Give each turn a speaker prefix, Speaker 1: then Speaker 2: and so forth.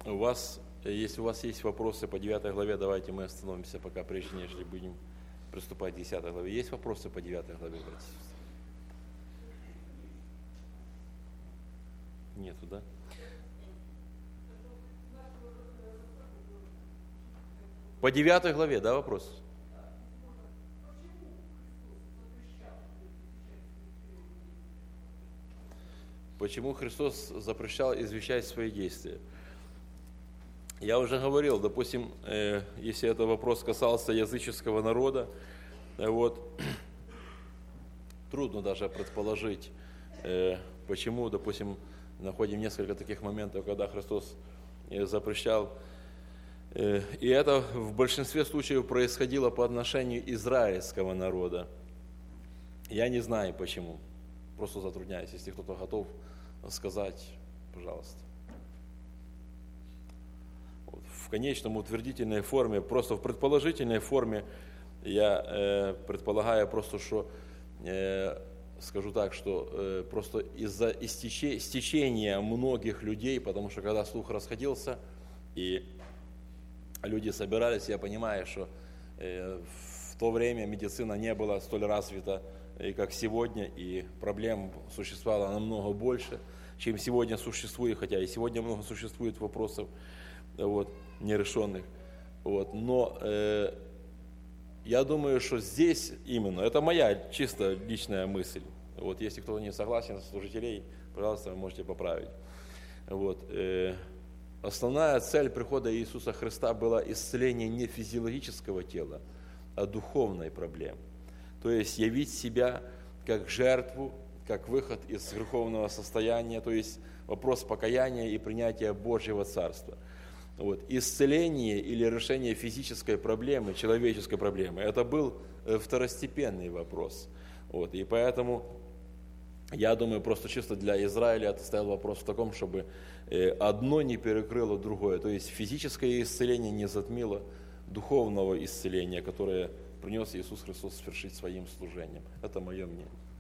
Speaker 1: Если у вас есть вопросы по 9 главе, давайте мы остановимся пока, прежде нежели будем приступать к 10 главе. Есть вопросы по 9 главе, братья и сестры? Нету, да? По 9 главе, да, вопрос? Почему Христос запрещал извещать свои действия? Я уже говорил, допустим, если этот вопрос касался языческого народа, трудно даже предположить, почему, допустим, находим несколько таких моментов, когда Христос запрещал. И это в большинстве случаев происходило по отношению израильского народа. Я не знаю почему. Просто затрудняюсь. Если кто-то готов сказать, пожалуйста. В конечном утвердительной форме, просто в предположительной форме я предполагаю просто, что, скажу так, что просто из-за стечения многих людей, потому что когда слух расходился и люди собирались, я понимаю, что в то время медицина не была столь развита, как сегодня, и проблем существовало намного больше, чем сегодня существует, хотя и сегодня много существует вопросов нерешенных. Но я думаю, что здесь именно, это моя чисто личная мысль. Если кто-то не согласен с служителей, пожалуйста, вы можете поправить. Основная цель прихода Иисуса Христа была исцеление не физиологического тела, а духовной проблемы. То есть явить себя как жертву, как выход из греховного состояния, то есть вопрос покаяния и принятия Божьего Царства. Исцеление или решение физической проблемы, человеческой проблемы, это был второстепенный вопрос. И поэтому, я думаю, просто чисто для Израиля это стоял вопрос в таком, чтобы одно не перекрыло другое. То есть физическое исцеление не затмило духовного исцеления, которое принес Иисус Христос свершить своим служением. Это мое мнение.